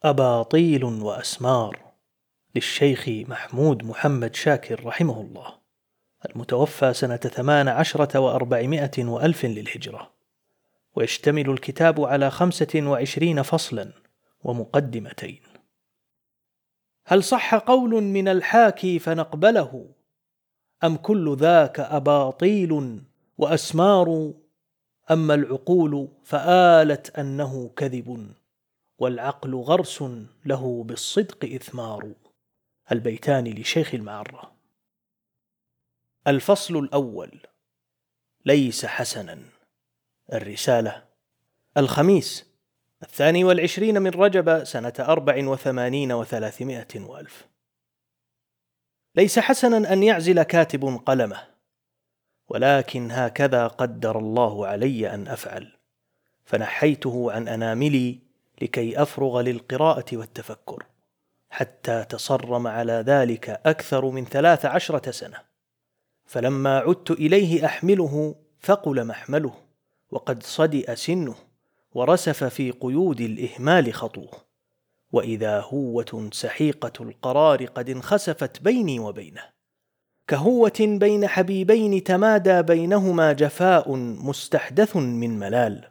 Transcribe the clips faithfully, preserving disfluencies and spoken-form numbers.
أباطيل وأسمار للشيخ محمود محمد شاكر رحمه الله، المتوفى سنة ثمان عشرة وأربعمائة وألف للهجرة. ويشتمل الكتاب على خمسة وعشرين فصلا ومقدمتين. هل صح قول من الحاكي فنقبله، أم كل ذاك أباطيل وأسمار؟ أما العقول فآلت أنه كذب، والعقل غرس له بالصدق إثمار. البيتان لشيخ المعرة. الفصل الأول: ليس حسنا. الرسالة. الخميس الثاني والعشرين من رجب سنة أربع وثمانين وثلاثمائة وألف. ليس حسنا أن يعزل كاتب قلمه، ولكن هكذا قدر الله علي أن أفعل، فنحيته عن أناملي لكي أفرغ للقراءة والتفكر، حتى تصرم على ذلك أكثر من ثلاث عشرة سنة. فلما عدت إليه أحمله ثقل محمله، وقد صدئ سنه، ورسف في قيود الإهمال خطوه. وإذا هوة سحيقة القرار قد انخسفت بيني وبينه، كهوة بين حبيبين تمادى بينهما جفاء مستحدث من ملال.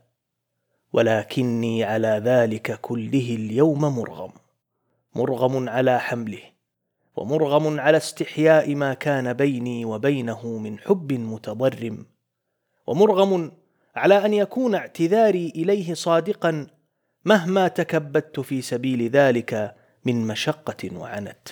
ولكني على ذلك كله اليوم مرغم، مرغم على حمله، ومرغم على استحياء ما كان بيني وبينه من حب متضرم، ومرغم على أن يكون اعتذاري إليه صادقا مهما تكبدت في سبيل ذلك من مشقة وعنت.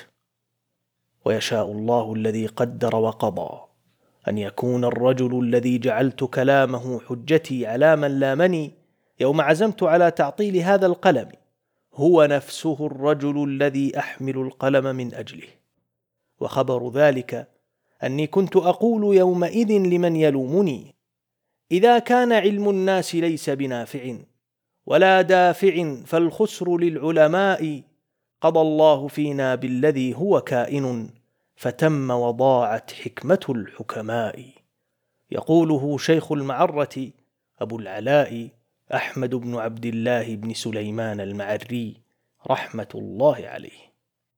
ويشاء الله الذي قدر وقضى أن يكون الرجل الذي جعلت كلامه حجتي على من لامني يوم عزمت على تعطيل هذا القلم هو نفسه الرجل الذي أحمل القلم من أجله. وخبر ذلك أني كنت أقول يومئذ لمن يلومني: إذا كان علم الناس ليس بنافع ولا دافع فالخسر للعلماء، قضى الله فينا بالذي هو كائن، فتم وضاعت حكمة الحكماء. يقوله شيخ المعرة أبو العلاء أحمد بن عبد الله بن سليمان المعري رحمة الله عليه.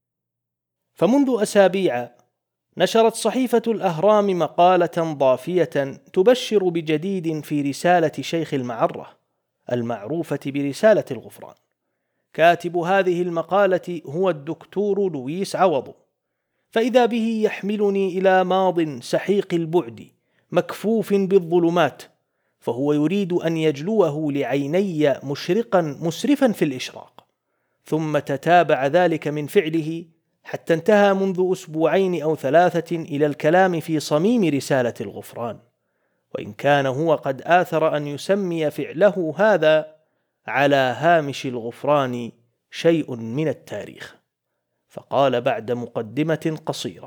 فمنذ أسابيع نشرت صحيفة الأهرام مقالة ضافية تبشر بجديد في رسالة شيخ المعرة المعروفة برسالة الغفران. كاتب هذه المقالة هو الدكتور لويس عوض، فإذا به يحملني إلى ماض سحيق البعد مكفوف بالظلمات، فهو يريد أن يجلوه لعيني مشرقا مسرفا في الإشراق. ثم تتابع ذلك من فعله حتى انتهى منذ أسبوعين أو ثلاثة إلى الكلام في صميم رسالة الغفران، وإن كان هو قد آثر أن يسمي فعله هذا على هامش الغفران شيء من التاريخ. فقال بعد مقدمة قصيرة: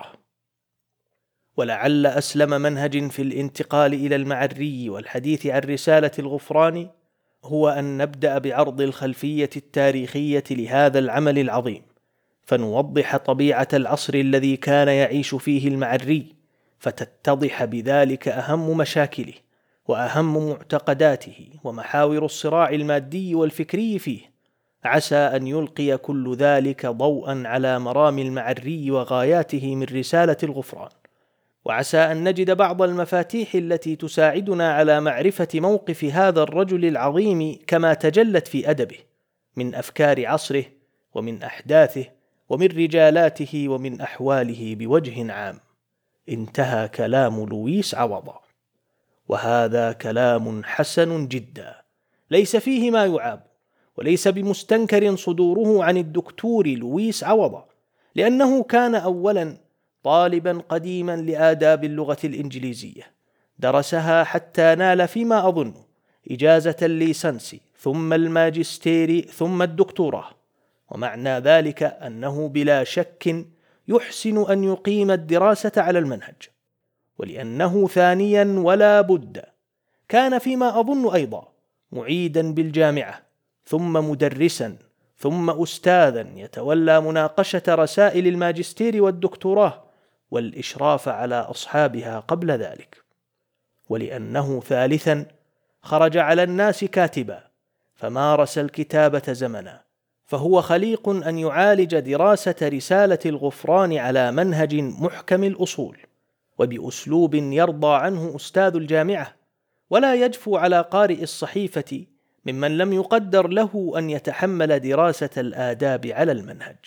ولعل أسلم منهج في الانتقال إلى المعري والحديث عن رسالة الغفران هو أن نبدأ بعرض الخلفية التاريخية لهذا العمل العظيم، فنوضح طبيعة العصر الذي كان يعيش فيه المعري، فتتضح بذلك أهم مشاكله وأهم معتقداته ومحاور الصراع المادي والفكري فيه. عسى أن يلقي كل ذلك ضوءا على مرام المعري وغاياته من رسالة الغفران، وعسى أن نجد بعض المفاتيح التي تساعدنا على معرفة موقف هذا الرجل العظيم كما تجلت في أدبه من أفكار عصره ومن أحداثه ومن رجالاته ومن أحواله بوجه عام. انتهى كلام لويس عوض. وهذا كلام حسن جدا، ليس فيه ما يعاب، وليس بمستنكر صدوره عن الدكتور لويس عوض، لأنه كان أولا طالبا قديما لآداب اللغة الإنجليزية، درسها حتى نال فيما أظن إجازة الليسانس ثم الماجستير ثم الدكتوراه، ومعنى ذلك أنه بلا شك يحسن أن يقيم الدراسة على المنهج. ولأنه ثانيا ولا بد كان فيما أظن أيضا معيدا بالجامعة، ثم مدرسا، ثم أستاذا يتولى مناقشة رسائل الماجستير والدكتوراه والإشراف على أصحابها قبل ذلك. ولأنه ثالثا خرج على الناس كاتبا، فمارس الكتابة زمنا، فهو خليق أن يعالج دراسة رسالة الغفران على منهج محكم الأصول وبأسلوب يرضى عنه أستاذ الجامعة، ولا يجفو على قارئ الصحيفة ممن لم يقدر له أن يتحمل دراسة الآداب على المنهج.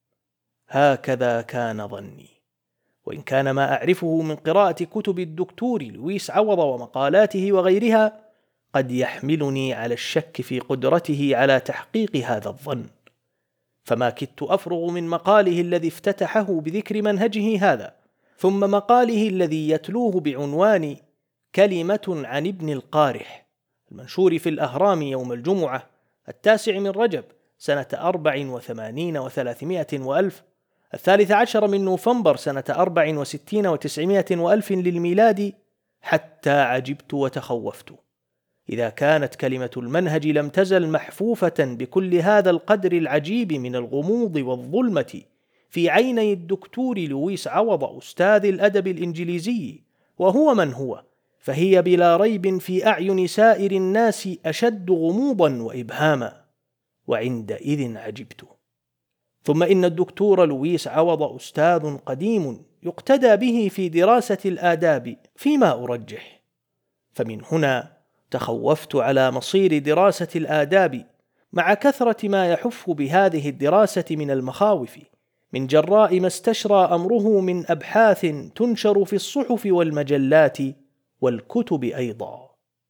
هكذا كان ظني، وإن كان ما أعرفه من قراءة كتب الدكتور لويس عوض ومقالاته وغيرها قد يحملني على الشك في قدرته على تحقيق هذا الظن، فما كدت أفرغ من مقاله الذي افتتحه بذكر منهجه هذا، ثم مقاله الذي يتلوه بعنوان كلمة عن ابن القارح المنشور في الأهرام يوم الجمعة التاسع من رجب سنة أربع وثمانين وثلاثمائة وألف، الثالث عشر من نوفمبر سنة أربع وستين وتسعمائة وألف للميلاد، حتى عجبت وتخوفت. إذا كانت كلمة المنهج لم تزل محفوفة بكل هذا القدر العجيب من الغموض والظلمة في عيني الدكتور لويس عوض أستاذ الأدب الإنجليزي، وهو من هو، فهي بلا ريب في أعين سائر الناس أشد غموضا وإبهاما، وعندئذ عجبت. ثم إن الدكتور لويس عوض أستاذ قديم يقتدى به في دراسة الآداب فيما أرجح، فمن هنا تخوفت على مصير دراسة الآداب مع كثرة ما يحف بهذه الدراسة من المخاوف، من جراء ما استشرى أمره من أبحاث تنشر في الصحف والمجلات والكتب أيضا.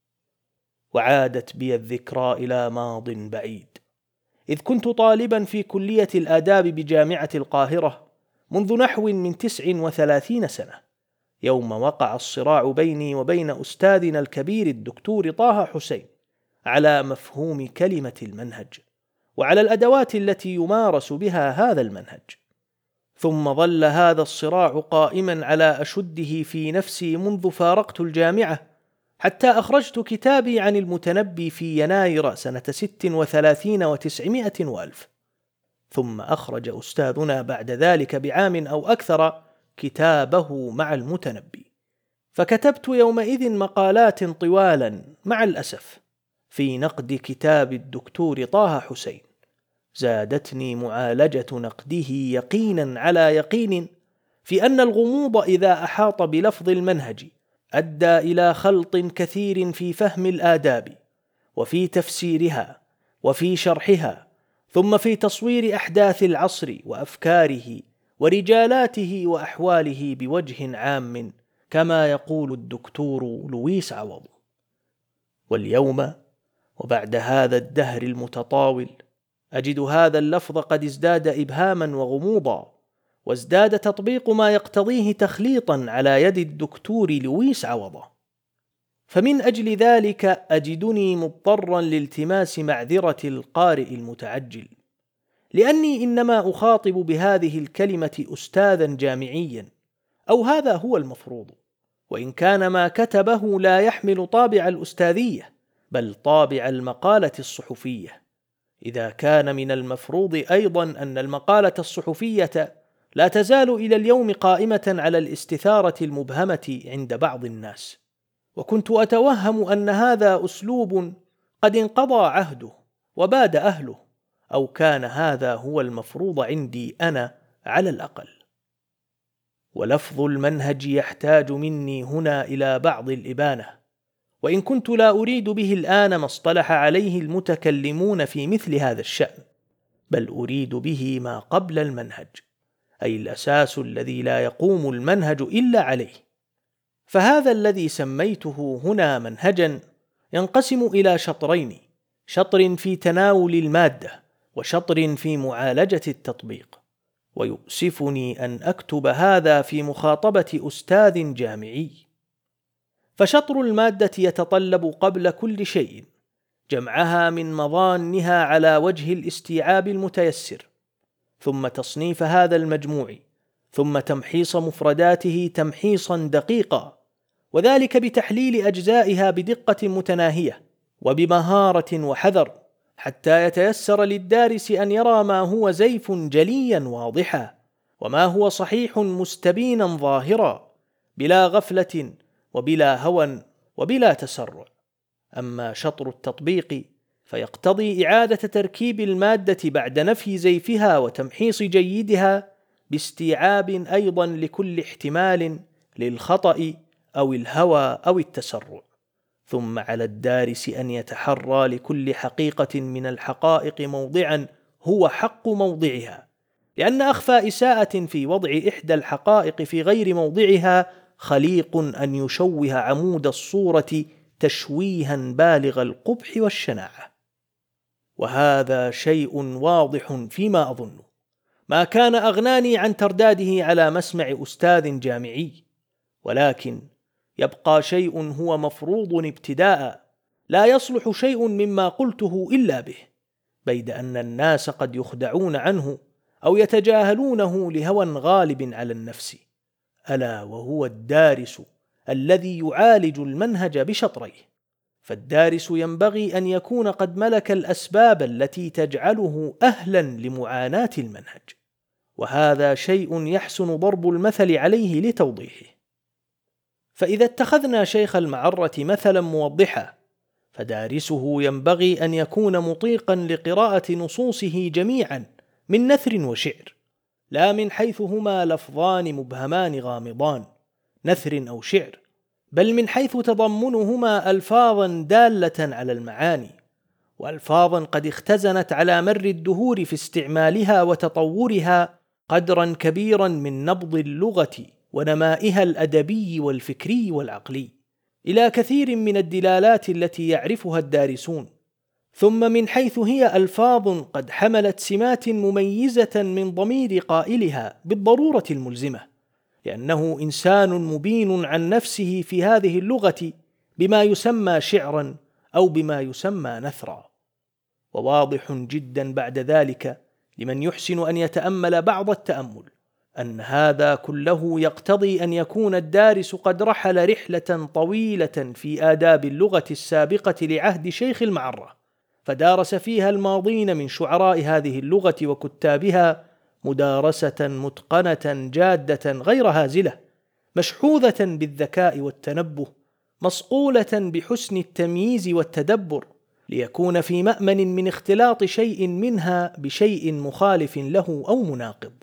وعادت بي الذكرى إلى ماض بعيد، إذ كنت طالبا في كلية الآداب بجامعة القاهرة منذ نحو من تسع وثلاثين سنة، يوم وقع الصراع بيني وبين أستاذنا الكبير الدكتور طه حسين على مفهوم كلمة المنهج وعلى الأدوات التي يمارس بها هذا المنهج. ثم ظل هذا الصراع قائما على أشده في نفسي منذ فارقت الجامعة، حتى أخرجت كتابي عن المتنبي في يناير سنة ست وثلاثين وتسعمائة وألف، ثم أخرج أستاذنا بعد ذلك بعام أو أكثر كتابه مع المتنبي. فكتبت يومئذ مقالات طوالا مع الأسف في نقد كتاب الدكتور طه حسين، زادتني معالجة نقده يقينا على يقين في أن الغموض إذا أحاط بلفظ المنهج أدى إلى خلط كثير في فهم الآداب وفي تفسيرها وفي شرحها، ثم في تصوير أحداث العصر وأفكاره ورجالاته وأحواله بوجه عام، كما يقول الدكتور لويس عوض. واليوم وبعد هذا الدهر المتطاول أجد هذا اللفظ قد ازداد إبهاما وغموضا، وازداد تطبيق ما يقتضيه تخليطا على يد الدكتور لويس عوض. فمن أجل ذلك أجدني مضطرا لالتماس معذرة القارئ المتعجل، لأني إنما أخاطب بهذه الكلمة أستاذا جامعيا، أو هذا هو المفروض، وإن كان ما كتبه لا يحمل طابع الأستاذية بل طابع المقالة الصحفية، إذا كان من المفروض أيضا أن المقالة الصحفية لا تزال إلى اليوم قائمة على الاستثارة المبهمة عند بعض الناس. وكنت أتوهم أن هذا أسلوب قد انقضى عهده وباد أهله، أو كان هذا هو المفروض عندي أنا على الأقل. ولفظ المنهج يحتاج مني هنا إلى بعض الإبانة، وإن كنت لا أريد به الآن ما اصطلح عليه المتكلمون في مثل هذا الشأن، بل أريد به ما قبل المنهج، أي الأساس الذي لا يقوم المنهج إلا عليه. فهذا الذي سميته هنا منهجا ينقسم إلى شطرين، شطر في تناول المادة وشطر في معالجة التطبيق، ويؤسفني أن أكتب هذا في مخاطبة أستاذ جامعي. فشطر المادة يتطلب قبل كل شيء جمعها من مظانها على وجه الاستيعاب المتيسر، ثم تصنيف هذا المجموع، ثم تمحيص مفرداته تمحيصا دقيقا، وذلك بتحليل أجزائها بدقة متناهية وبمهارة وحذر، حتى يتيسر للدارس أن يرى ما هو زيف جليا واضحا، وما هو صحيح مستبينا ظاهرا، بلا غفلة وبلا هوى وبلا تسرع. أما شطر التطبيق فيقتضي إعادة تركيب المادة بعد نفي زيفها وتمحيص جيدها، باستيعاب أيضا لكل احتمال للخطأ أو الهوى أو التسرع. ثم على الدارس أن يتحرى لكل حقيقة من الحقائق موضعا هو حق موضعها، لأن أخفى إساءة في وضع إحدى الحقائق في غير موضعها خليق أن يشوه عمود الصورة تشويها بالغ القبح والشناعة. وهذا شيء واضح فيما أظن، ما كان أغناني عن ترداده على مسمع أستاذ جامعي، ولكن يبقى شيء هو مفروض ابتداء، لا يصلح شيء مما قلته إلا به، بيد أن الناس قد يخدعون عنه أو يتجاهلونه لهوى غالب على النفس، ألا وهو الدارس الذي يعالج المنهج بشطريه. فالدارس ينبغي أن يكون قد ملك الأسباب التي تجعله أهلا لمعاناة المنهج، وهذا شيء يحسن ضرب المثل عليه لتوضيحه. فإذا اتخذنا شيخ المعرة مثلا موضحا، فدارسه ينبغي أن يكون مطيقا لقراءة نصوصه جميعا من نثر وشعر، لا من حيث هما لفظان مبهمان غامضان نثر أو شعر، بل من حيث تضمنهما ألفاظا دالة على المعاني، وألفاظا قد اختزنت على مر الدهور في استعمالها وتطورها قدرا كبيرا من نبض اللغة ونمائها الأدبي والفكري والعقلي إلى كثير من الدلالات التي يعرفها الدارسون، ثم من حيث هي ألفاظ قد حملت سمات مميزة من ضمير قائلها بالضرورة الملزمة، لأنه إنسان مبين عن نفسه في هذه اللغة بما يسمى شعرا أو بما يسمى نثرا. وواضح جدا بعد ذلك لمن يحسن أن يتأمل بعض التأمل أن هذا كله يقتضي أن يكون الدارس قد رحل رحلة طويلة في آداب اللغة السابقة لعهد شيخ المعرة، فدارس فيها الماضين من شعراء هذه اللغة وكتابها مدارسة متقنة جادة غير هازلة، مشحوذة بالذكاء والتنبه، مصقولة بحسن التمييز والتدبر، ليكون في مأمن من اختلاط شيء منها بشيء مخالف له أو مناقض.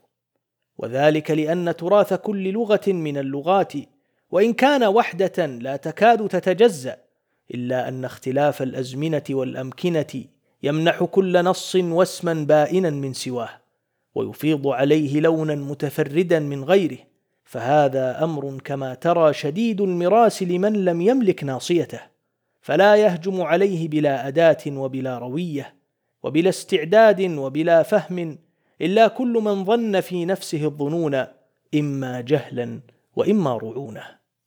وذلك لأن تراث كل لغة من اللغات وإن كان وحدة لا تكاد تتجزأ، إلا أن اختلاف الأزمنة والأمكنة يمنح كل نص واسما بائنا من سواه، ويفيض عليه لونا متفردا من غيره، فهذا أمر كما ترى شديد المراس لمن لم يملك ناصيته، فلا يهجم عليه بلا أداة وبلا روية وبلا استعداد وبلا فهم إلا كل من ظن في نفسه الظنون، إما جهلا وإما رعونة.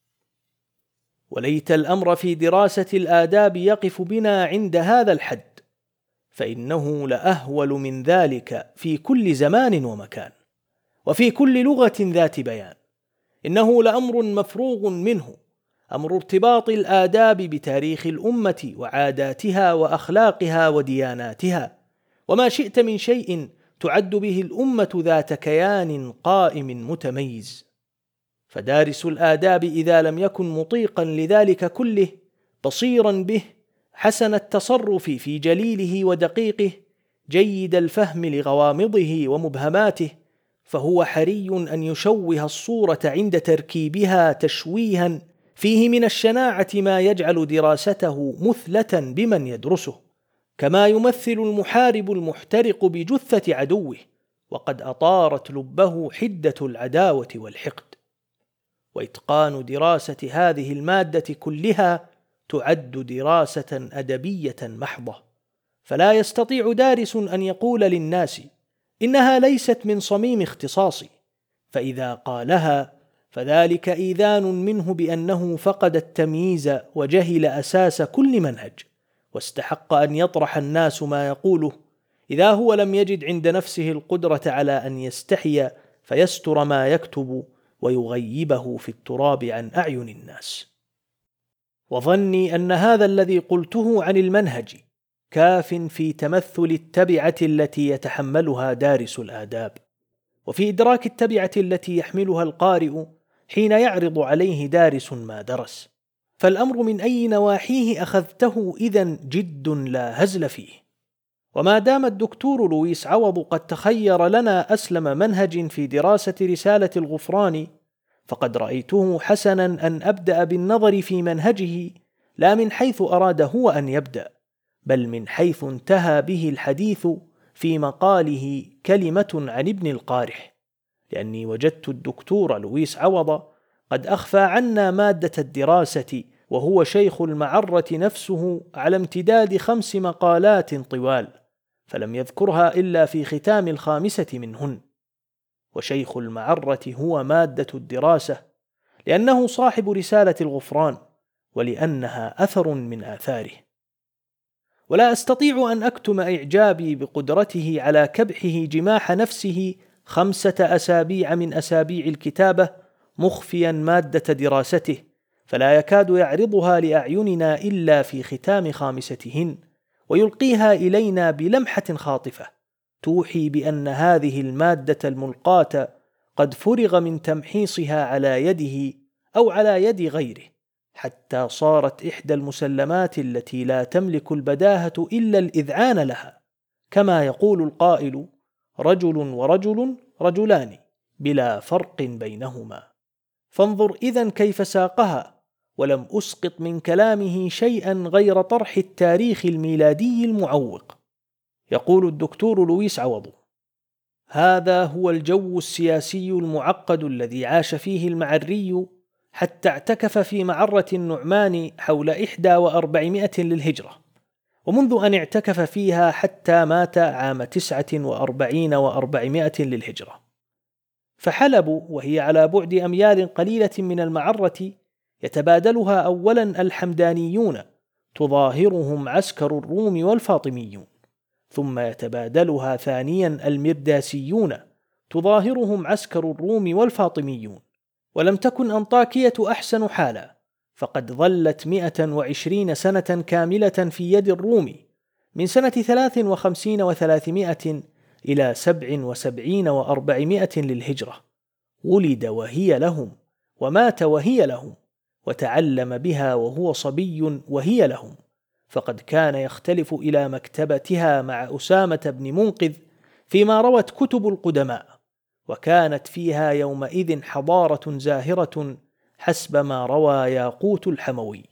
وليت الأمر في دراسة الآداب يقف بنا عند هذا الحد، فإنه لأهول من ذلك في كل زمان ومكان وفي كل لغة ذات بيان. إنه لأمر مفروغ منه، أمر ارتباط الآداب بتاريخ الأمة وعاداتها وأخلاقها ودياناتها، وما شئت من شيء تعد به الأمة ذات كيان قائم متميز. فدارس الآداب إذا لم يكن مطيقا لذلك كله، بصيرا به، حسن التصرف في جليله ودقيقه، جيد الفهم لغوامضه ومبهماته، فهو حري أن يشوه الصورة عند تركيبها تشويها فيه من الشناعة ما يجعل دراسته مثلة بمن يدرسه، كما يمثل المحارب المحترق بجثة عدوه وقد أطارت لبه حدة العداوة والحقد. وإتقان دراسة هذه المادة كلها تعد دراسة أدبية محضة، فلا يستطيع دارس أن يقول للناس إنها ليست من صميم اختصاصي، فإذا قالها فذلك إيذان منه بأنه فقد التمييز وجهل أساس كل منهج، واستحق أن يطرح الناس ما يقوله إذا هو لم يجد عند نفسه القدرة على أن يستحي فيستر ما يكتب ويغيبه في التراب عن أعين الناس. وظني أن هذا الذي قلته عن المنهج كاف في تمثل التبعة التي يتحملها دارس الآداب، وفي إدراك التبعة التي يحملها القارئ حين يعرض عليه دارس ما درس. فالأمر من أي نواحيه أخذته إذن جد لا هزل فيه. وما دام الدكتور لويس عوض قد تخير لنا أسلم منهج في دراسة رسالة الغفران، فقد رأيته حسنا أن أبدأ بالنظر في منهجه لا من حيث أراد هو أن يبدأ، بل من حيث انتهى به الحديث في مقاله كلمة عن ابن القارح، لأني وجدت الدكتور لويس عوض قد أخفى عنا مادة الدراسة وهو شيخ المعرة نفسه على امتداد خمس مقالات طوال، فلم يذكرها إلا في ختام الخامسة منهن. وشيخ المعرة هو مادة الدراسة، لأنه صاحب رسالة الغفران، ولأنها أثر من آثاره. ولا أستطيع أن أكتم إعجابي بقدرته على كبحه جماح نفسه خمسة أسابيع من أسابيع الكتابة مخفيا مادة دراسته، فلا يكاد يعرضها لأعيننا إلا في ختام خامستهن، ويلقيها إلينا بلمحة خاطفة توحي بأن هذه المادة الملقاة قد فرغ من تمحيصها على يده أو على يد غيره، حتى صارت إحدى المسلمات التي لا تملك البداهة إلا الإذعان لها، كما يقول القائل: رجل ورجل رجلان بلا فرق بينهما. فانظر إذن كيف ساقها، ولم أسقط من كلامه شيئا غير طرح التاريخ الميلادي المعوق. يقول الدكتور لويس عوض: هذا هو الجو السياسي المعقد الذي عاش فيه المعري حتى اعتكف في معرة النعمان حول إحدى وأربعمائة للهجرة، ومنذ أن اعتكف فيها حتى مات عام تسعة وأربعين وأربعمائة للهجرة. فحلب وهي على بعد أميال قليلة من المعرة يتبادلها أولا الحمدانيون تظاهرهم عسكر الروم والفاطميون، ثم يتبادلها ثانيا المرداسيون تظاهرهم عسكر الروم والفاطميون. ولم تكن أنطاكية أحسن حالا، فقد ظلت مئة وعشرين سنة كاملة في يد الروم، من سنة ثلاث وخمسين وثلاثمائة إلى سبع وسبعين وأربعمائة للهجرة. ولد وهي لهم، ومات وهي لهم، وتعلم بها وهو صبي وهي لهم، فقد كان يختلف إلى مكتبتها مع أسامة بن منقذ فيما روت كتب القدماء، وكانت فيها يومئذ حضارة زاهرة حسب ما روى ياقوت الحموي.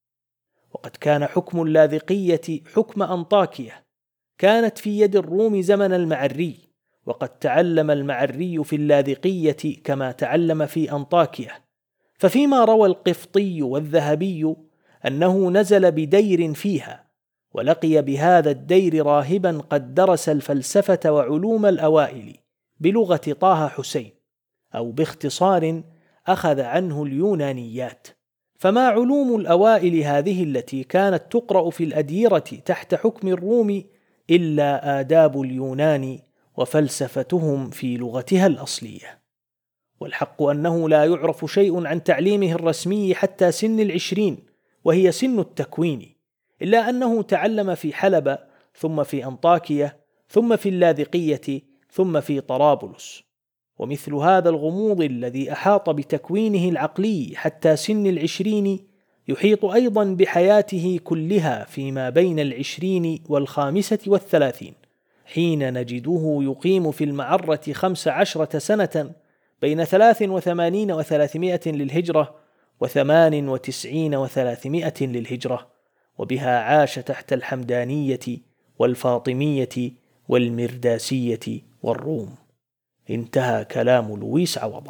وقد كان حكم اللاذقية حكم أنطاكية، كانت في يد الروم زمن المعري، وقد تعلم المعري في اللاذقية كما تعلم في أنطاكية. ففيما روى القفطي والذهبي أنه نزل بدير فيها، ولقي بهذا الدير راهبا قد درس الفلسفة وعلوم الأوائل بلغة طه حسين، أو باختصار أخذ عنه اليونانيات. فما علوم الأوائل هذه التي كانت تقرأ في الأديرة تحت حكم الروم إلا آداب اليونان وفلسفتهم في لغتها الأصلية. والحق أنه لا يعرف شيء عن تعليمه الرسمي حتى سن العشرين، وهي سن التكوين، إلا أنه تعلم في حلب، ثم في أنطاكية، ثم في اللاذقية، ثم في طرابلس. ومثل هذا الغموض الذي أحاط بتكوينه العقلي حتى سن العشرين يحيط أيضا بحياته كلها فيما بين العشرين والخامسة والثلاثين، حين نجده يقيم في المعرة خمس عشرة سنة بين ثلاث وثمانين وثلاثمائة للهجرة وثمان وتسعين وثلاثمائة للهجرة، وبها عاش تحت الحمدانية والفاطمية والمرداسية والروم. انتهى كلام لويس عوض.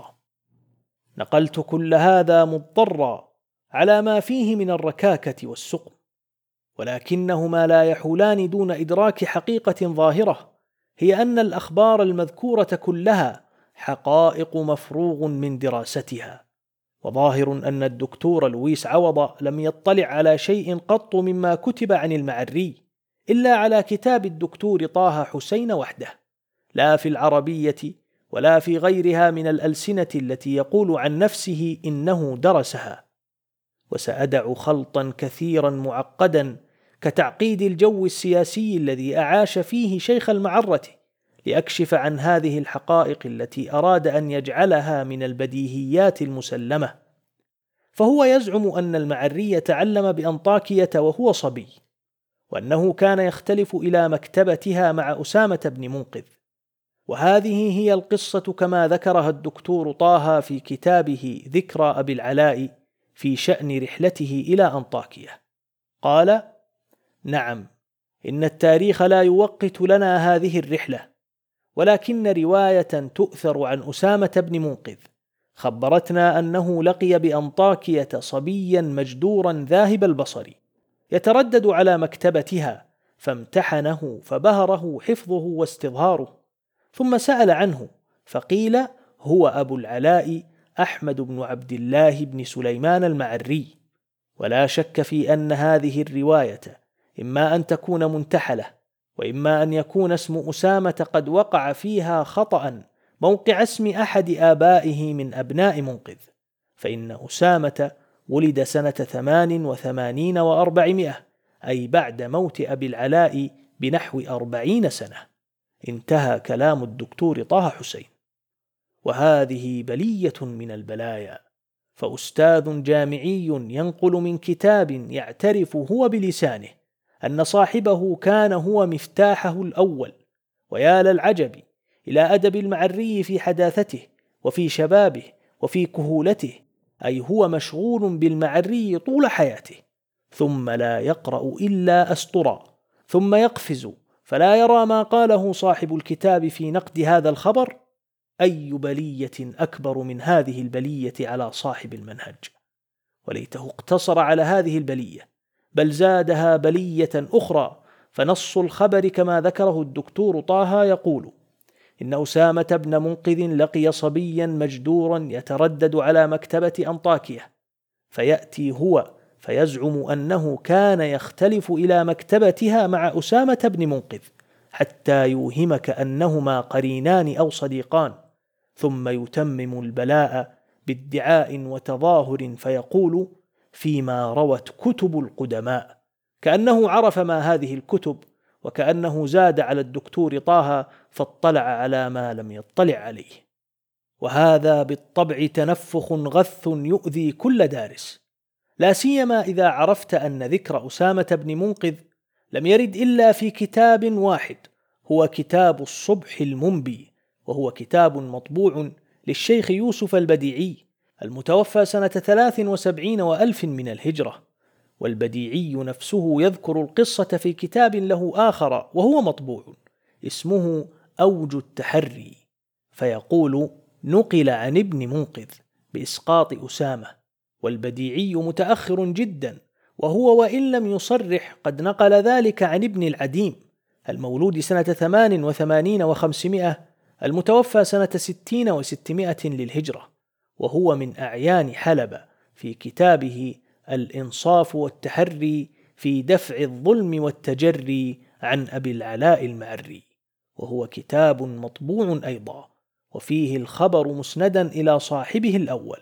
نقلت كل هذا مضطرا على ما فيه من الركاكة والسقم، ولكنهما لا يحولان دون إدراك حقيقة ظاهرة، هي أن الأخبار المذكورة كلها حقائق مفروغ من دراستها. وظاهر أن الدكتور لويس عوض لم يطلع على شيء قط مما كتب عن المعري إلا على كتاب الدكتور طه حسين وحده، لا في العربية ولا في غيرها من الألسنة التي يقول عن نفسه إنه درسها. وسأدع خلطا كثيرا معقدا كتعقيد الجو السياسي الذي أعاش فيه شيخ المعرة لأكشف عن هذه الحقائق التي أراد أن يجعلها من البديهيات المسلمة. فهو يزعم أن المعري تعلم بأنطاكية وهو صبي، وأنه كان يختلف إلى مكتبتها مع أسامة بن منقذ. وهذه هي القصة كما ذكرها الدكتور طه في كتابه ذكرى أبي العلاء في شأن رحلته إلى أنطاكية. قال: نعم، إن التاريخ لا يوقت لنا هذه الرحلة، ولكن رواية تؤثر عن أسامة بن منقذ خبرتنا أنه لقي بأنطاكية صبيا مجدورا ذاهب البصر يتردد على مكتبتها، فامتحنه فبهره حفظه واستظهاره، ثم سأل عنه فقيل: هو أبو العلاء أحمد بن عبد الله بن سليمان المعري. ولا شك في أن هذه الرواية إما أن تكون منتحلة، وإما أن يكون اسم أسامة قد وقع فيها خطأ موقع اسم أحد آبائه من أبناء منقذ، فإن أسامة ولد سنة ثمان وثمانين وأربعمائة، أي بعد موت أبي العلاء بنحو أربعين سنة. انتهى كلام الدكتور طه حسين. وهذه بلية من البلايا، فأستاذ جامعي ينقل من كتاب يعترف هو بلسانه أن صاحبه كان هو مفتاحه الأول، ويا للعجب إلى أدب المعري في حداثته وفي شبابه وفي كهولته، أي هو مشغول بالمعري طول حياته، ثم لا يقرأ إلا أسطرا، ثم يقفز فلا يرى ما قاله صاحب الكتاب في نقد هذا الخبر. أي بلية أكبر من هذه البلية على صاحب المنهج؟ وليته اقتصر على هذه البلية، بل زادها بلية أخرى، فنص الخبر كما ذكره الدكتور طه يقول: إن أسامة بن منقذ لقي صبيا مجدورا يتردد على مكتبة أنطاكية، فيأتي هو فيزعم أنه كان يختلف إلى مكتبتها مع أسامة بن منقذ حتى يوهمك أنهما قرينان أو صديقان، ثم يتمم البلاء بادعاء وتظاهر فيقول: فيما روت كتب القدماء، كأنه عرف ما هذه الكتب، وكأنه زاد على الدكتور طه فاطلع على ما لم يطلع عليه. وهذا بالطبع تنفخ غث يؤذي كل دارس، لا سيما إذا عرفت أن ذكر أسامة بن منقذ لم يرد إلا في كتاب واحد، هو كتاب الصبح المنبي، وهو كتاب مطبوع للشيخ يوسف البديعي المتوفى سنة ثلاث وسبعين وألف من الهجرة. والبديعي نفسه يذكر القصة في كتاب له آخر وهو مطبوع اسمه أوج التحري، فيقول: نقل عن ابن منقذ بإسقاط أسامة. والبديعي متأخر جدا، وهو وإن لم يصرح قد نقل ذلك عن ابن العديم المولود سنة ثمان وثمانين وخمسمائة المتوفى سنة ستين وستمائة للهجرة، وهو من أعيان حلب في كتابه الإنصاف والتحري في دفع الظلم والتجري عن أبي العلاء المعري، وهو كتاب مطبوع أيضا، وفيه الخبر مسندا إلى صاحبه الأول.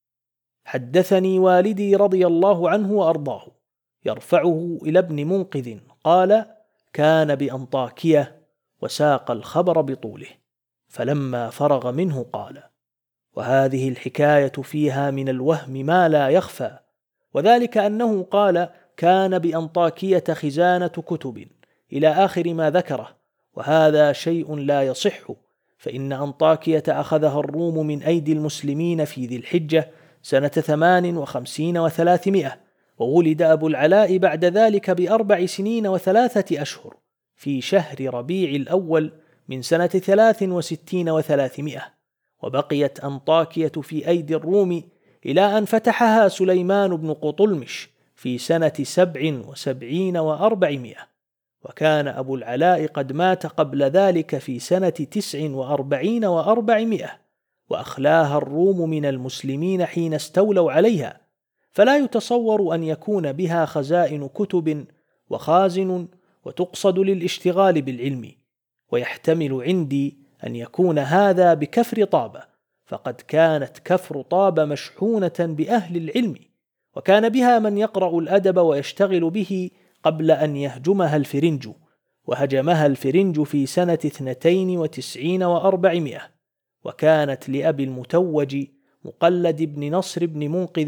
حدثني والدي رضي الله عنه وأرضاه يرفعه إلى ابن منقذ قال: كان بأنطاكية، وساق الخبر بطوله، فلما فرغ منه قال: وهذه الحكاية فيها من الوهم ما لا يخفى، وذلك أنه قال: كان بأنطاكية خزانة كتب إلى آخر ما ذكره، وهذا شيء لا يصح، فإن أنطاكية أخذها الروم من أيدي المسلمين في ذي الحجة سنة ثمان وخمسين وثلاثمائة، وولد أبو العلاء بعد ذلك بأربع سنين وثلاثة أشهر في شهر ربيع الأول من سنة ثلاث وستين وثلاثمائة، وبقيت أنطاكية في أيدي الروم إلى أن فتحها سليمان بن قطلمش في سنة سبع وسبعين وأربعمائة، وكان أبو العلاء قد مات قبل ذلك في سنة تسع وأربعين وأربعمائة، وأخلاها الروم من المسلمين حين استولوا عليها، فلا يتصور أن يكون بها خزائن كتب وخازن وتقصد للاشتغال بالعلم، ويحتمل عندي أن يكون هذا بكفر طابة، فقد كانت كفر طابة مشحونة بأهل العلم، وكان بها من يقرأ الأدب ويشتغل به قبل أن يهجمها الفرنج، وهجمها الفرنج في سنة اثنتين وتسعين وأربعمائة، وكانت لأبي المتوج مقلد بن نصر بن منقذ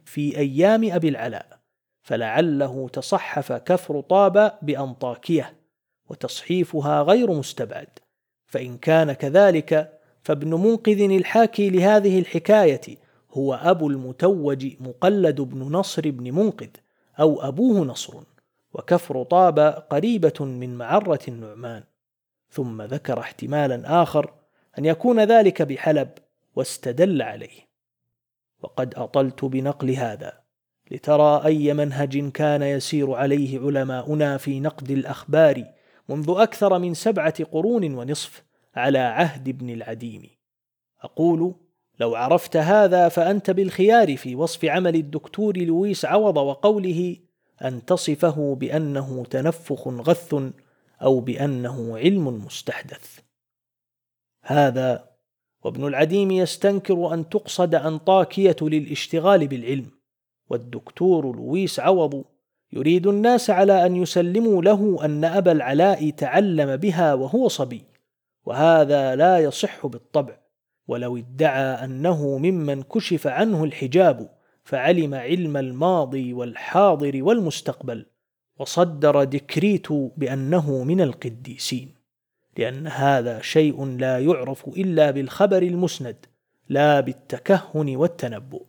في أيام أبي العلاء، فلعله تصحف كفر طاب بأنطاكية، وتصحيفها غير مستبعد. فإن كان كذلك فابن منقذ الحاكي لهذه الحكاية هو أبو المتوج مقلد بن نصر بن منقذ، أو أبوه نصر، وكفر طاب قريبة من معرة النعمان. ثم ذكر احتمالا آخر أن يكون ذلك بحلب، واستدل عليه. وقد أطلت بنقل هذا لترى أي منهج كان يسير عليه علماؤنا في نقد الأخبار منذ أكثر من سبعة قرون ونصف على عهد ابن العديم. أقول لو عرفت هذا فأنت بالخيار في وصف عمل الدكتور لويس عوض وقوله أن تصفه بأنه تنفخ غث أو بأنه علم مستحدث. هذا وابن العديم يستنكر أن تقصد أنطاكية للاشتغال بالعلم، والدكتور لويس عوض يريد الناس على أن يسلموا له أن أبا العلاء تعلم بها وهو صبي، وهذا لا يصح بالطبع. ولو ادعى أنه ممن كشف عنه الحجاب فعلم علم الماضي والحاضر والمستقبل، وصدر ديكريت بأنه من القديسين، لأن هذا شيء لا يعرف إلا بالخبر المسند لا بالتكهن والتنبؤ.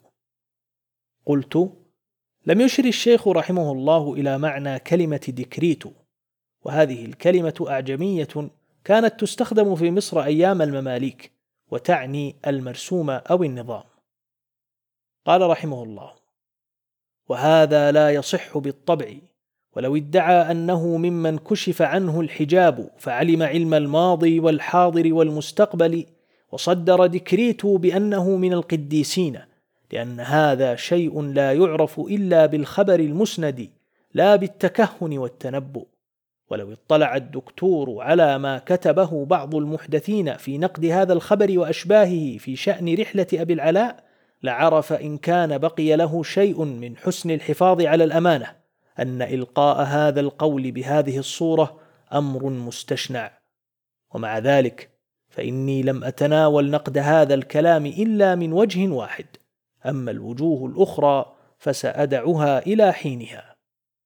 قلت: لم يشر الشيخ رحمه الله إلى معنى كلمة ديكريت، وهذه الكلمة أعجمية كانت تستخدم في مصر أيام المماليك، وتعني المرسوم أو النظام. قال رحمه الله: وهذا لا يصح بالطبع، ولو ادعى أنه ممن كشف عنه الحجاب فعلم علم الماضي والحاضر والمستقبل، وصدر ديكريت بأنه من القديسين، لأن هذا شيء لا يعرف إلا بالخبر المسند لا بالتكهن والتنبؤ. ولو اطلع الدكتور على ما كتبه بعض المحدثين في نقد هذا الخبر وأشباهه في شأن رحلة أبي العلاء لعرف إن كان بقي له شيء من حسن الحفاظ على الأمانة أن إلقاء هذا القول بهذه الصورة أمر مستشنع. ومع ذلك فإني لم أتناول نقد هذا الكلام إلا من وجه واحد، أما الوجوه الأخرى فسأدعها إلى حينها.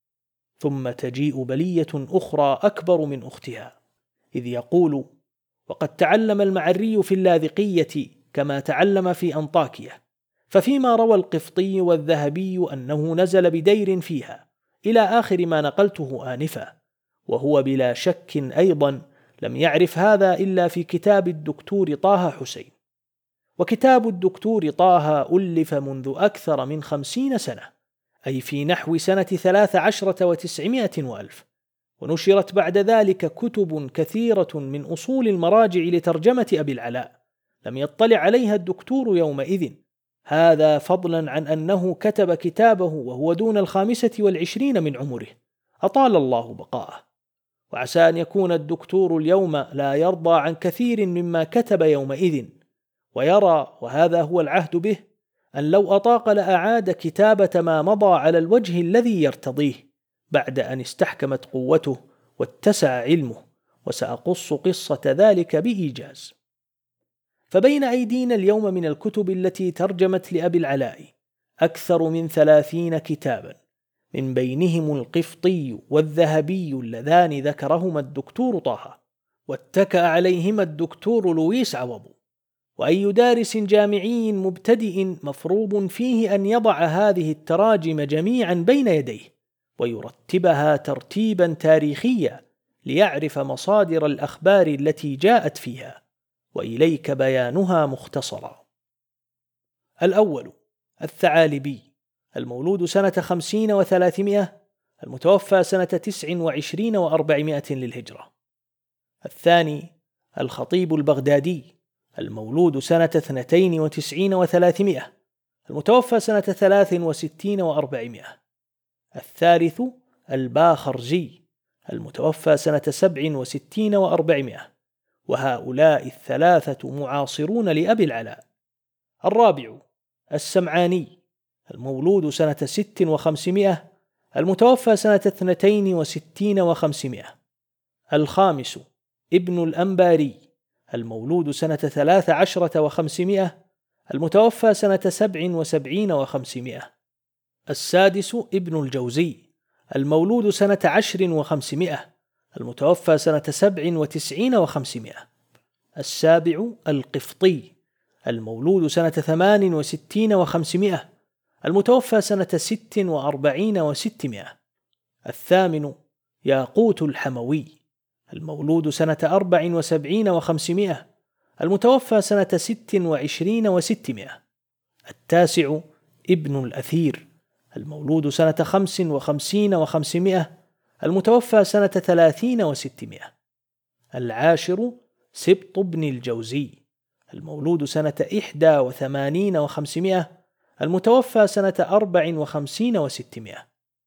ثم تجيء بلية أخرى أكبر من أختها، إذ يقول: وقد تعلم المعري في اللاذقية كما تعلم في أنطاكية، ففيما روى القفطي والذهبي أنه نزل بدير فيها إلى آخر ما نقلته آنفا، وهو بلا شك أيضا لم يعرف هذا إلا في كتاب الدكتور طه حسين. وكتاب الدكتور طه ألف منذ أكثر من خمسين سنة، أي في نحو سنة ثلاث عشرة وتسعمائة وألف، ونشرت بعد ذلك كتب كثيرة من أصول المراجع لترجمة أبي العلاء لم يطلع عليها الدكتور يومئذ، هذا فضلا عن أنه كتب كتابه وهو دون الخامسة والعشرين من عمره، أطال الله بقاءه. وعسى أن يكون الدكتور اليوم لا يرضى عن كثير مما كتب يومئذ، ويرى، وهذا هو العهد به، أن لو أطاق لأعاد كتابة ما مضى على الوجه الذي يرتضيه بعد أن استحكمت قوته واتسع علمه، وسأقص قصة ذلك بإيجاز. فبين أيدينا اليوم من الكتب التي ترجمت لأبي العلاء أكثر من ثلاثين كتابا، من بينهم القفطي والذهبي اللذان ذكرهما الدكتور طه واتكأ عليهما الدكتور لويس عوض. وأي دارس جامعي مبتدئ مفروض فيه أن يضع هذه التراجم جميعا بين يديه ويرتبها ترتيبا تاريخيا ليعرف مصادر الأخبار التي جاءت فيها، وإليك بيانها مختصرا. الأول: الثعالبي، المولود سنة خمسين وثلاثمائة، المتوفى سنة تسع وعشرين وأربعمائة للهجرة. الثاني: الخطيب البغدادي، المولود سنة اثنتين وتسعين وثلاثمائة، المتوفى سنة ثلاث وستين وأربعمائة. الثالث: الباخرزي، المتوفى سنة سبع وستين وأربعمائة، وهؤلاء الثلاثة معاصرون لأبي العلاء. الرابع: السمعاني، المولود سنة ست وخمسمائة، المتوفى سنة اثنتين وستين وخمسمائة. الخامس: ابن الأنباري، المولود سنة ثلاث عشرة وخمسمائة، المتوفى سنة سبع وسبعين وخمسمائة. السادس ابن الجوزي، المولود سنة عشر وخمسمائة، المتوفى سنة سبع وتسعين وخمسمائة. السابع القفطي، المولود سنة ثمان وستين وخمسمائة، المتوفى سنة ست وأربعين وستمائة. الثامن ياقوت الحموي، المولود سنة أربع وسبعين وخمسمائة، المتوفى سنة ست وعشرين وستمائة. التاسع ابن الأثير، المولود سنة خمس وخمسين وخمسمائة، المتوفى سنة ثلاثين وستمائة. العاشر سبط بن الجوزي، المولود سنة إحدى وثمانين وخمسمائة، المتوفى سنة أربع وخمسين وستمائة.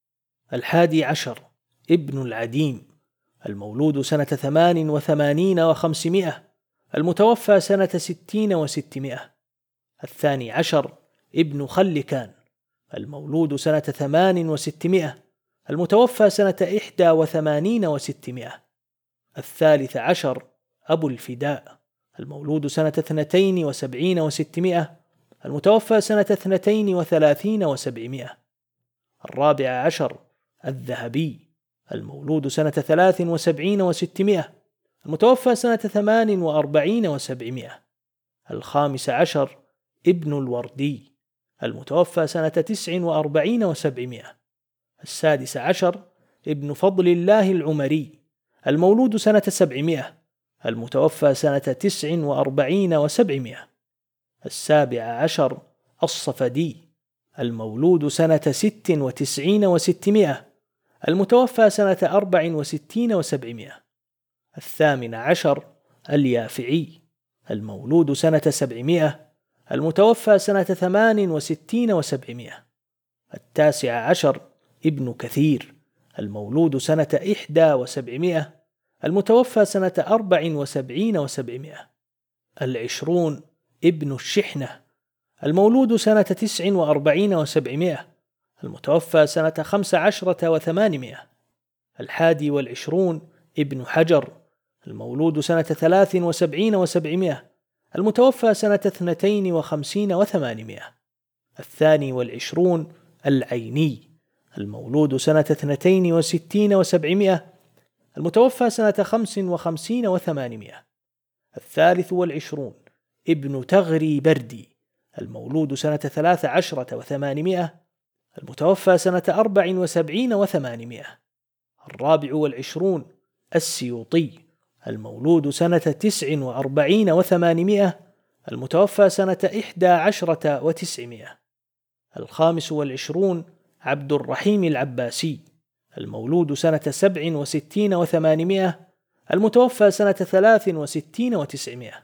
الحادي عشر ابن العديم، المولود سنة ثمان وثمانين وخمسمائة، المتوفى سنة ستين وستمائة. الثاني عشر ابن خلكان، المولود سنة ثمان وستمائة، المتوفى سنة إحدى وثمانين وستمائة. الثالث عشر أبو الفداء، المولود سنة اثنتين وسبعين وستمائة، المتوفى سنة اثنتين وثلاثين وسبعمائة. الرابع عشر الذهبي، المولود سنة ثلاث وسبعين وستمائة، المتوفى سنة ثمان وأربعين وسبعمائة. الخامس عشر ابن الوردي، المتوفى سنة تسع وأربعين وسبعمائة. السادس عشر ابن فضل الله العمري، المولود سنة سبعمائة، المتوفى سنة تسع وأربعين وسبعمائة. السابع عشر الصفدي، المولود سنة ست وتسعين وستمائة، المتوفى سنة أربع وستين وسبعمائة. الثامن عشر اليافعي، المولود سنة سبعمائة، المتوفى سنة ثمان وستين وسبعمائة. التاسع عشر ابن كثير، المولود سنة إحدى وسبعمائة، المتوفى سنة أربع وسبعين وسبعمائة. العشرون ابن الشحنة، المولود سنة تسع وأربعين وسبعمائة، المتوفى سنة خمس عشرة وثمانمائة. الحادي والعشرون ابن حجر، المولود سنة ثلاث وسبعين وسبعمائة، المتوفى سنة اثنتين وخمسين وثمانمائة. الثاني والعشرون العيني، المولود سنة اثنتين وستين وسبعمائة، المتوفى سنة خمس وخمسين وثمانمائة. الثالث والعشرون ابن تغري بردي، المولود سنة ثلاث عشرة وثمانمائة، المتوفى سنة أربع وسبعين وثمانمائة. الرابع والعشرون السيوطي، المولود سنة تسع وأربعين وثمانمائة، المتوفى سنة إحدى عشرة وتسعمائة. الخامس والعشرون عبد الرحيم العباسي، المولود سنة سبع وستين وثمانمائة، المتوفى سنة ثلاث وستين وتسعمائة.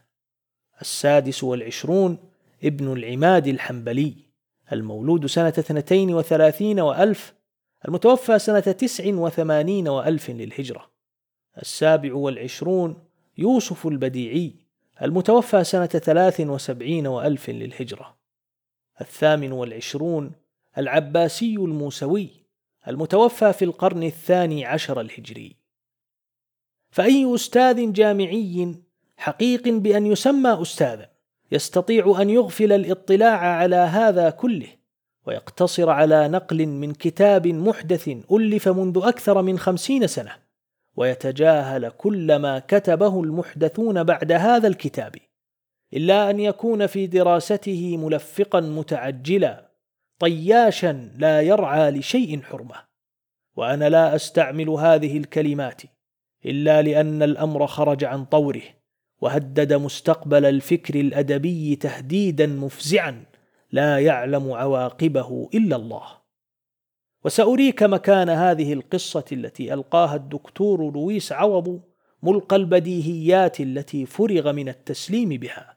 السادس والعشرون ابن العماد الحنبلي، المولود سنة اثنتين وثلاثين وألف، المتوفى سنة تسع وثمانين وألف للهجرة. السابع والعشرون يوسف البديعي، المتوفى سنة ثلاث وسبعين وألف للهجرة. الثامن والعشرون العباسي الموسوي، المتوفى في القرن الثاني عشر الهجري. فأي أستاذ جامعي حقيق بأن يسمى أستاذا يستطيع أن يغفل الاطلاع على هذا كله ويقتصر على نقل من كتاب محدث ألف منذ أكثر من خمسين سنة، ويتجاهل كل ما كتبه المحدثون بعد هذا الكتاب، إلا أن يكون في دراسته ملفقا متعجلا طياشا لا يرعى لشيء حرمة. وأنا لا أستعمل هذه الكلمات إلا لأن الأمر خرج عن طوره وهدد مستقبل الفكر الأدبي تهديدا مفزعا لا يعلم عواقبه إلا الله. وسأريك مكان هذه القصة التي ألقاها الدكتور لويس عوض ملقى البديهيات التي فرغ من التسليم بها.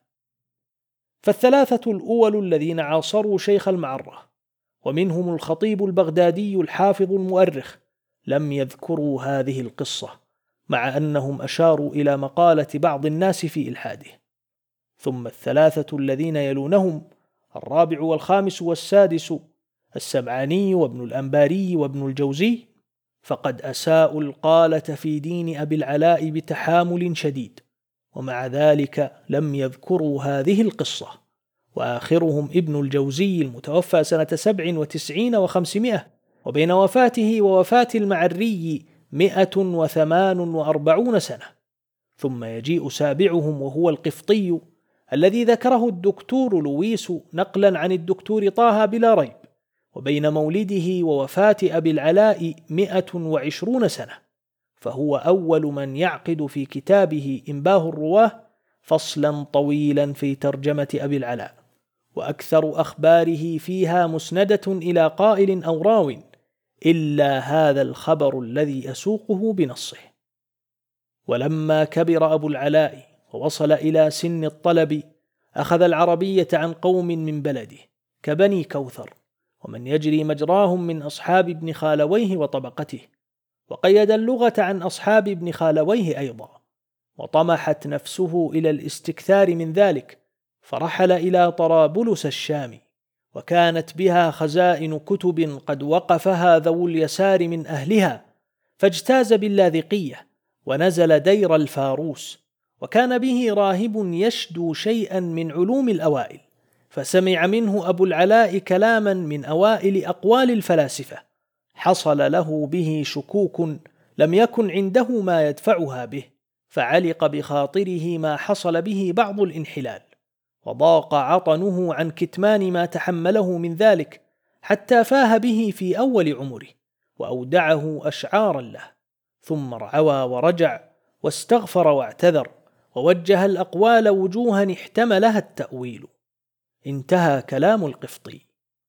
فالثلاثة الأول الذين عاصروا شيخ المعرة، ومنهم الخطيب البغدادي الحافظ المؤرخ، لم يذكروا هذه القصة، مع أنهم أشاروا إلى مقالة بعض الناس في إلحاده. ثم الثلاثة الذين يلونهم، الرابع والخامس والسادس، السمعاني وابن الأنباري وابن الجوزي، فقد أساءوا القالة في دين أبي العلاء بتحامل شديد، ومع ذلك لم يذكروا هذه القصة، وآخرهم ابن الجوزي المتوفى سنة سبع وتسعين وخمسمائة، وبين وفاته ووفاة المعري مئة وثمان وأربعون سنة. ثم يجيء سابعهم وهو القفطي الذي ذكره الدكتور لويس نقلا عن الدكتور طه بلا ريب، وبين مولده ووفاة أبي العلاء مئة وعشرون سنة، فهو أول من يعقد في كتابه إنباه الرواه فصلا طويلا في ترجمة أبي العلاء، وأكثر أخباره فيها مسندة إلى قائل أو راو، إلا هذا الخبر الذي أسوقه بنصه. ولما كبر أبو العلاء ووصل إلى سن الطلب أخذ العربية عن قوم من بلده كبني كوثر، ومن يجري مجراهم من أصحاب ابن خالويه وطبقته، وقيد اللغة عن أصحاب ابن خالويه أيضا، وطمحت نفسه إلى الاستكثار من ذلك، فرحل إلى طرابلس الشام، وكانت بها خزائن كتب قد وقفها ذو اليسار من أهلها، فاجتاز باللاذقية ونزل دير الفاروس، وكان به راهب يشدو شيئا من علوم الأوائل، فسمع منه أبو العلاء كلاما من أوائل أقوال الفلاسفة، حصل له به شكوك لم يكن عنده ما يدفعها به، فعلق بخاطره ما حصل به بعض الانحلال، وضاق عطنه عن كتمان ما تحمله من ذلك، حتى فاه به في أول عمره، وأودعه أشعارا له، ثم رعوى ورجع واستغفر واعتذر، ووجه الأقوال وجوها احتملها التأويل. انتهى كلام القفطي.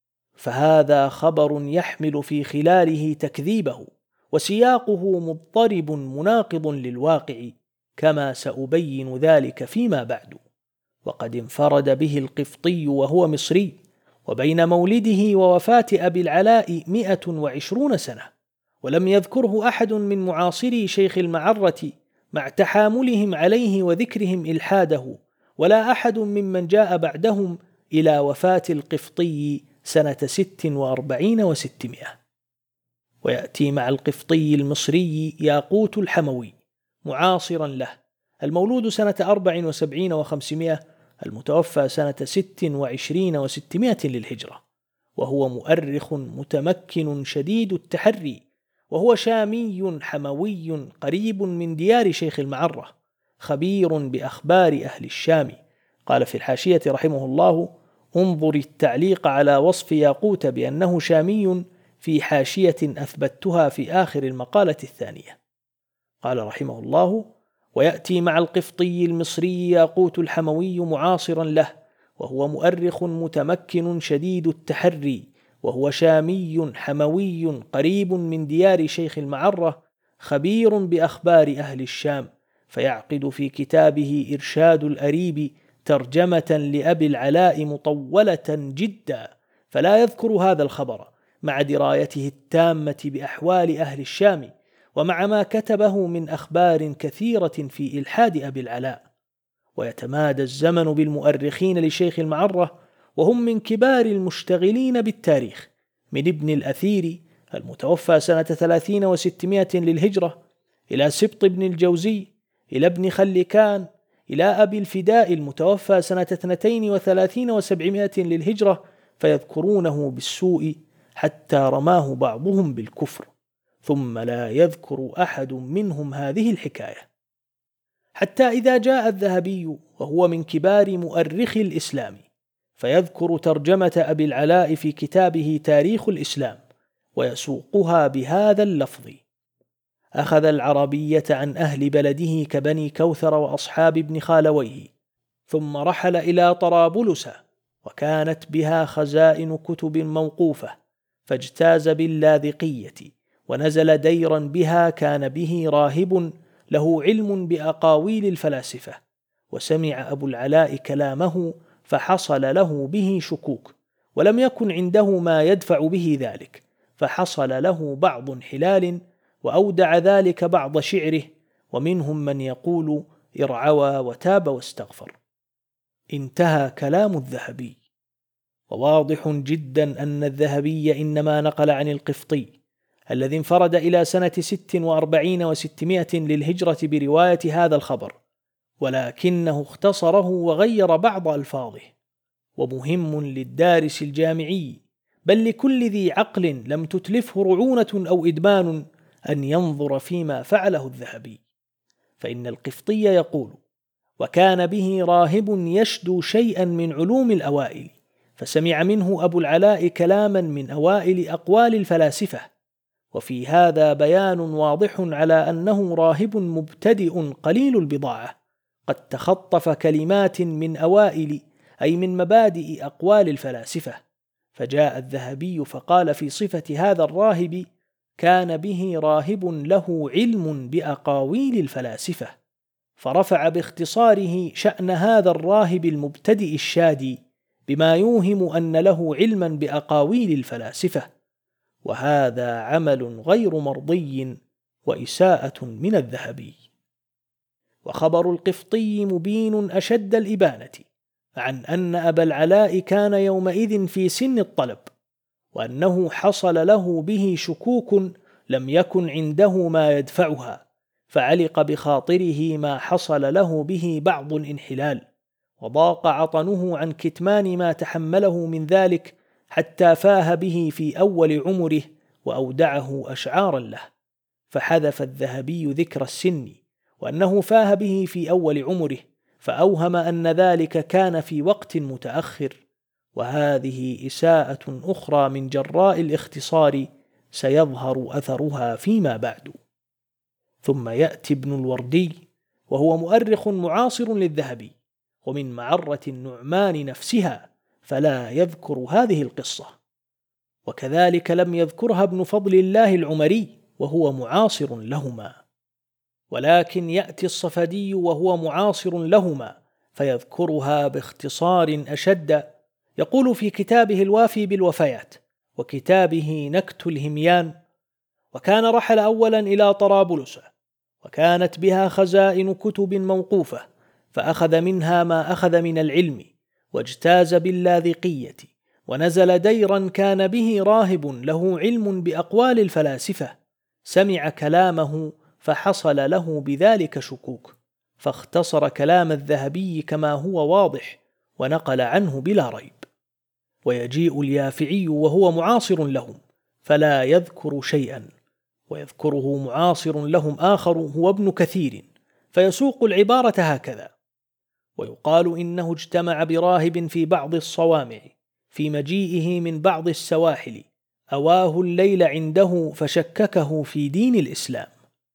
فهذا خبر يحمل في خلاله تكذيبه، وسياقه مضطرب مناقض للواقع، كما سأبين ذلك فيما بعد. وقد انفرد به القفطي وهو مصري، وبين مولده ووفاة أبي العلاء مئة وعشرون سنة، ولم يذكره أحد من معاصري شيخ المعرة مع تحاملهم عليه وذكرهم إلحاده، ولا أحد ممن جاء بعدهم إلى وفاة القفطي سنة ست وأربعين وستمائة. ويأتي مع القفطي المصري ياقوت الحموي معاصرا له، المولود سنة أربع وسبعين وخمسمائة، المتوفى سنة ست وعشرين وستمائة للهجرة، وهو مؤرخ متمكن شديد التحري، وهو شامي حموي قريب من ديار شيخ المعرة، خبير بأخبار أهل الشام. قال في الحاشية رحمه الله: انظر التعليق على وصف ياقوت بأنه شامي في حاشية أثبتها في آخر المقالة الثانية. قال رحمه الله: ويأتي مع القفطي المصري ياقوت الحموي معاصرا له، وهو مؤرخ متمكن شديد التحري، وهو شامي حموي قريب من ديار شيخ المعرة، خبير بأخبار أهل الشام، فيعقد في كتابه إرشاد الأريب ترجمة لأبي العلاء مطولة جدا، فلا يذكر هذا الخبر مع درايته التامة بأحوال أهل الشام، ومع ما كتبه من أخبار كثيرة في إلحاد أبي العلاء. ويتمادى الزمن بالمؤرخين لشيخ المعرة، وهم من كبار المشتغلين بالتاريخ، من ابن الأثير المتوفى سنة ثلاثين وستمائة للهجرة، إلى سبط ابن الجوزي، إلى ابن خلكان، إلى أبي الفداء المتوفى سنة اثنتين وثلاثين وسبعمائة للهجرة، فيذكرونه بالسوء حتى رماه بعضهم بالكفر، ثم لا يذكر أحد منهم هذه الحكاية، حتى إذا جاء الذهبي وهو من كبار مؤرخي الإسلام فيذكر ترجمة أبي العلاء في كتابه تاريخ الإسلام، ويسوقها بهذا اللفظ: أخذ العربية عن أهل بلده كبني كوثر وأصحاب ابن خالويه، ثم رحل إلى طرابلس، وكانت بها خزائن كتب موقوفة، فاجتاز باللاذقية، ونزل ديرا بها كان به راهب له علم بأقاويل الفلاسفة، وسمع أبو العلاء كلامه فحصل له به شكوك، ولم يكن عنده ما يدفع به ذلك، فحصل له بعض انحلال، وأودع ذلك بعض شعره، ومنهم من يقول ارعوى وتاب واستغفر. انتهى كلام الذهبي. وواضح جدا أن الذهبي إنما نقل عن القفطي الذي انفرد إلى سنة ست وأربعين وستمائة للهجرة برواية هذا الخبر، ولكنه اختصره وغير بعض ألفاظه. ومهم للدارس الجامعي، بل لكل ذي عقل لم تتلفه رعونة أو إدمان، أن ينظر فيما فعله الذهبي. فإن القفطي يقول: وكان به راهب يشدو شيئا من علوم الأوائل، فسمع منه أبو العلاء كلاما من أوائل أقوال الفلاسفة، وفي هذا بيان واضح على أنه راهب مبتدئ قليل البضاعة، قد تخطف كلمات من أوائل أي من مبادئ أقوال الفلاسفة. فجاء الذهبي فقال في صفة هذا الراهب: كان به راهب له علم بأقاويل الفلاسفة، فرفع باختصاره شأن هذا الراهب المبتدئ الشادي بما يوهم أن له علما بأقاويل الفلاسفة، وهذا عمل غير مرضي وإساءة من الذهبي. وخبر القفطي مبين أشد الإبانة عن أن أبا العلاء كان يومئذ في سن الطلب، وأنه حصل له به شكوك لم يكن عنده ما يدفعها، فعلق بخاطره ما حصل له به بعض الانحلال، وضاق عطنه عن كتمان ما تحمله من ذلك، حتى فاه به في أول عمره وأودعه أشعارا له. فحذف الذهبي ذكر السن، وأنه فاه به في أول عمره، فأوهم أن ذلك كان في وقت متأخر، وهذه إساءة أخرى من جراء الاختصار سيظهر أثرها فيما بعد. ثم يأتي ابن الوردي وهو مؤرخ معاصر للذهبي، ومن معرة النعمان نفسها، فلا يذكر هذه القصة، وكذلك لم يذكرها ابن فضل الله العمري وهو معاصر لهما، ولكن يأتي الصفدي وهو معاصر لهما فيذكرها باختصار أشد. يقول في كتابه الوافي بالوفيات وكتابه نكت الهميان: وكان رحل أولا إلى طرابلس، وكانت بها خزائن كتب موقوفة، فأخذ منها ما أخذ من العلم، واجتاز باللاذقية، ونزل ديرا كان به راهب له علم بأقوال الفلاسفة، سمع كلامه فحصل له بذلك شكوك، فاختصر كلام الذهبي كما هو واضح، ونقل عنه بلا ريب. ويجيء اليافعي وهو معاصر لهم فلا يذكر شيئا، ويذكره معاصر لهم آخر هو ابن كثير، فيسوق العبارة هكذا: ويقال إنه اجتمع براهب في بعض الصوامع في مجيئه من بعض السواحل، أواه الليل عنده فشككه في دين الإسلام،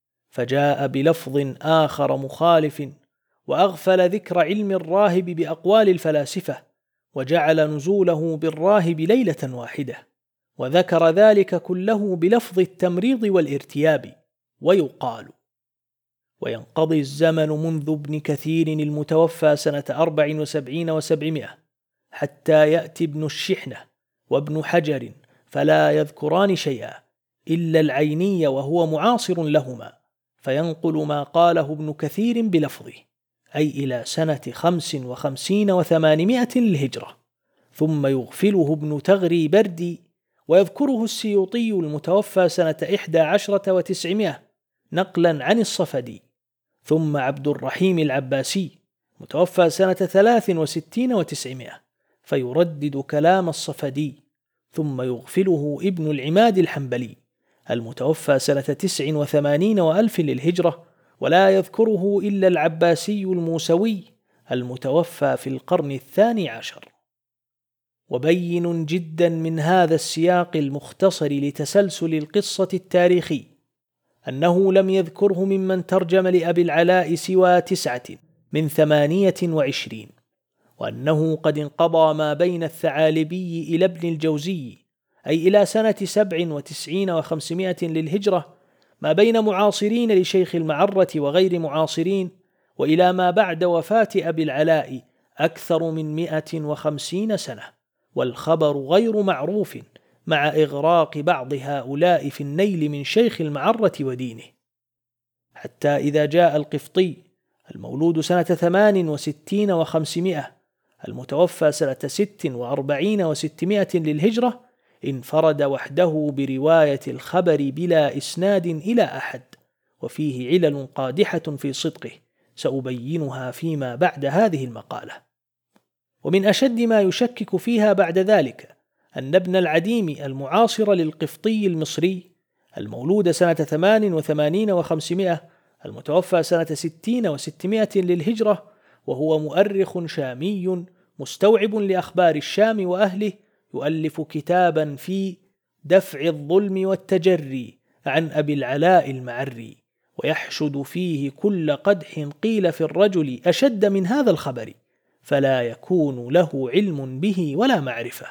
فجاء بلفظ آخر مخالف، وأغفل ذكر علم الراهب بأقوال الفلاسفة، وجعل نزوله بالراهب ليلة واحدة، وذكر ذلك كله بلفظ التمريض والارتياب. ويقال: وينقضي الزمن منذ ابن كثير المتوفى سنة أربع وسبعين وسبعمائة حتى يأتي ابن الشحنة وابن حجر، فلا يذكران شيئا إلا العيني وهو معاصر لهما، فينقل ما قاله ابن كثير بلفظه، أي إلى سنة خمس وخمسين وثمانمائة للهجرة، ثم يغفله ابن تغري بردي، ويذكره السيوطي المتوفى سنة إحدى عشرة وتسعمائة نقلا عن الصفدي، ثم عبد الرحيم العباسي متوفى سنة ثلاث وستين وتسعمائة فيردد كلام الصفدي، ثم يغفله ابن العماد الحنبلي المتوفى سنة تسع وثمانين وألف للهجرة، ولا يذكره إلا العباسي الموسوي المتوفى في القرن الثاني عشر. وبين جدا من هذا السياق المختصر لتسلسل القصة التاريخي أنه لم يذكره ممن ترجم لأبي العلاء سوى تسعة من ثمانية وعشرين، وأنه قد انقضى ما بين الثعالبي إلى ابن الجوزي، أي إلى سنة سبع وتسعين وخمسمائة للهجرة، ما بين معاصرين لشيخ المعرة وغير معاصرين، وإلى ما بعد وفاة أبي العلاء أكثر من مئة وخمسين سنة، والخبر غير معروف، مع إغراق بعض هؤلاء في النيل من شيخ المعرة ودينه، حتى إذا جاء القفطي المولود سنة ثمان وستين وخمسمائة المتوفى سنة ست وأربعين وستمائة للهجرة، انفرد وحده برواية الخبر بلا إسناد إلى أحد، وفيه علل قادحة في صدقه سأبينها فيما بعد هذه المقالة. ومن أشد ما يشكك فيها بعد ذلك أن ابن العديم المعاصر للقفطي المصري المولود سنة ثمان وثمانين وخمسمائة المتوفى سنة ستين وستمائة للهجرة، وهو مؤرخ شامي مستوعب لأخبار الشام وأهله، يؤلف كتابا في دفع الظلم والتجري عن أبي العلاء المعري، ويحشد فيه كل قدح قيل في الرجل أشد من هذا الخبر، فلا يكون له علم به ولا معرفة.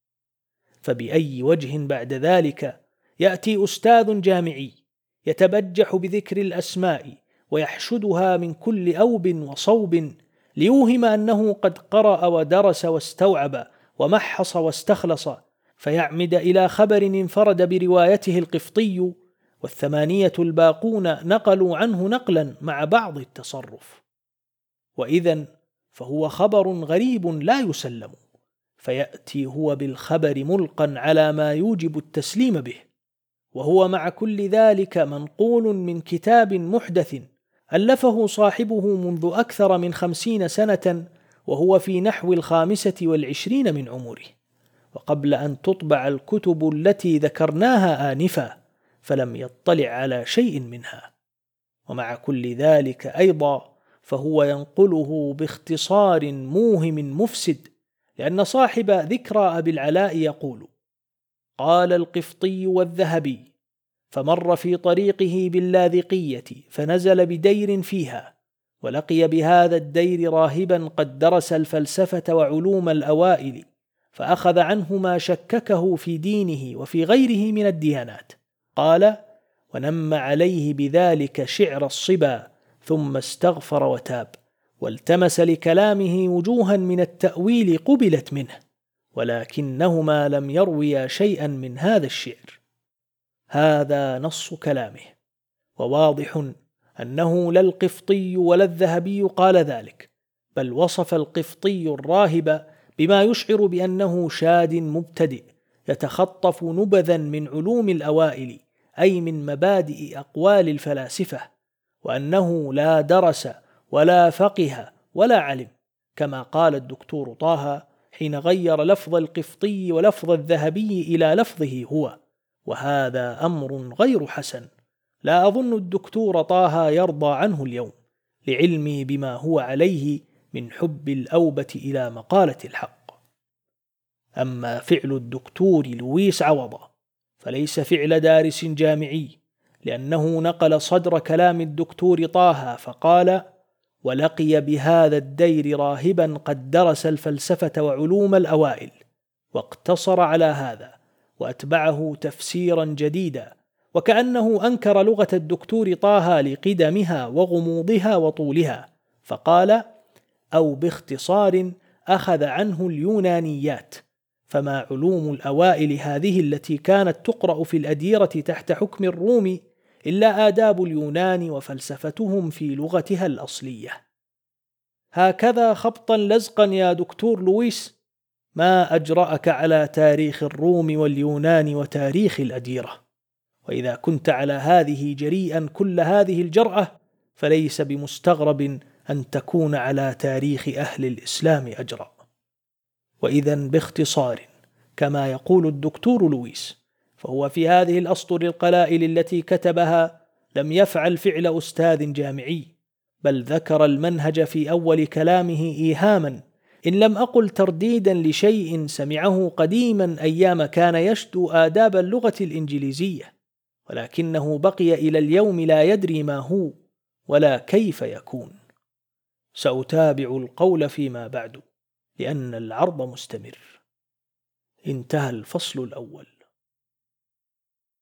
فبأي وجه بعد ذلك يأتي أستاذ جامعي يتبجح بذكر الأسماء ويحشدها من كل أوب وصوب ليوهم أنه قد قرأ ودرس واستوعب ومحص واستخلص، فيعمد إلى خبر انفرد بروايته القفطي والثمانية الباقون نقلوا عنه نقلا مع بعض التصرف، وإذن فهو خبر غريب لا يسلم، فيأتي هو بالخبر ملقا على ما يوجب التسليم به، وهو مع كل ذلك منقول من كتاب محدث ألفه صاحبه منذ أكثر من خمسين سنة، وهو في نحو الخامسة والعشرين من عمره، وقبل أن تطبع الكتب التي ذكرناها آنفا، فلم يطلع على شيء منها. ومع كل ذلك أيضا فهو ينقله باختصار موهم مفسد، لأن صاحب ذكرى أبي العلاء يقول: قال القفطي والذهبي: فمر في طريقه باللاذقية فنزل بدير فيها، ولقي بهذا الدير راهبا قد درس الفلسفة وعلوم الأوائل، فأخذ عنه ما شككه في دينه وفي غيره من الديانات. قال: ونم عليه بذلك شعر الصبا، ثم استغفر وتاب، والتمس لكلامه وجوها من التأويل قبلت منه، ولكنهما لم يرويا شيئا من هذا الشعر. هذا نص كلامه، وواضح أنه لا القفطي ولا الذهبي قال ذلك، بل وصف القفطي الراهب بما يشعر بأنه شاد مبتدئ يتخطف نبذا من علوم الأوائل، أي من مبادئ أقوال الفلاسفة، وأنه لا درس ولا فقه ولا علم، كما قال الدكتور طه حين غير لفظ القفطي ولفظ الذهبي إلى لفظه هو، وهذا أمر غير حسن، لا أظن الدكتور طه يرضى عنه اليوم، لعلمي بما هو عليه من حب الأوبة إلى مقالة الحق. أما فعل الدكتور لويس عوضة فليس فعل دارس جامعي، لأنه نقل صدر كلام الدكتور طه فقال: ولقي بهذا الدير راهبا قد درس الفلسفة وعلوم الأوائل، واقتصر على هذا وأتبعه تفسيرا جديدا، وكأنه أنكر لغة الدكتور طه لقدمها وغموضها وطولها، فقال: أو باختصار أخذ عنه اليونانيات، فما علوم الأوائل هذه التي كانت تقرأ في الأديرة تحت حكم الروم إلا آداب اليونان وفلسفتهم في لغتها الأصلية. هكذا خبطا لزقا يا دكتور لويس، ما أجرأك على تاريخ الروم واليونان وتاريخ الأديرة، وإذا كنت على هذه جريئا كل هذه الجرأة، فليس بمستغرب أن تكون على تاريخ أهل الإسلام أجرأ. وإذن باختصار كما يقول الدكتور لويس، فهو في هذه الأسطر القلائل التي كتبها لم يفعل فعل أستاذ جامعي، بل ذكر المنهج في أول كلامه إيهاما، إن لم أقل ترديدا لشيء سمعه قديما أيام كان يشدو آداب اللغة الإنجليزية، ولكنه بقي إلى اليوم لا يدري ما هو ولا كيف يكون. سأتابع القول فيما بعد، لأن العرض مستمر. انتهى الفصل الأول.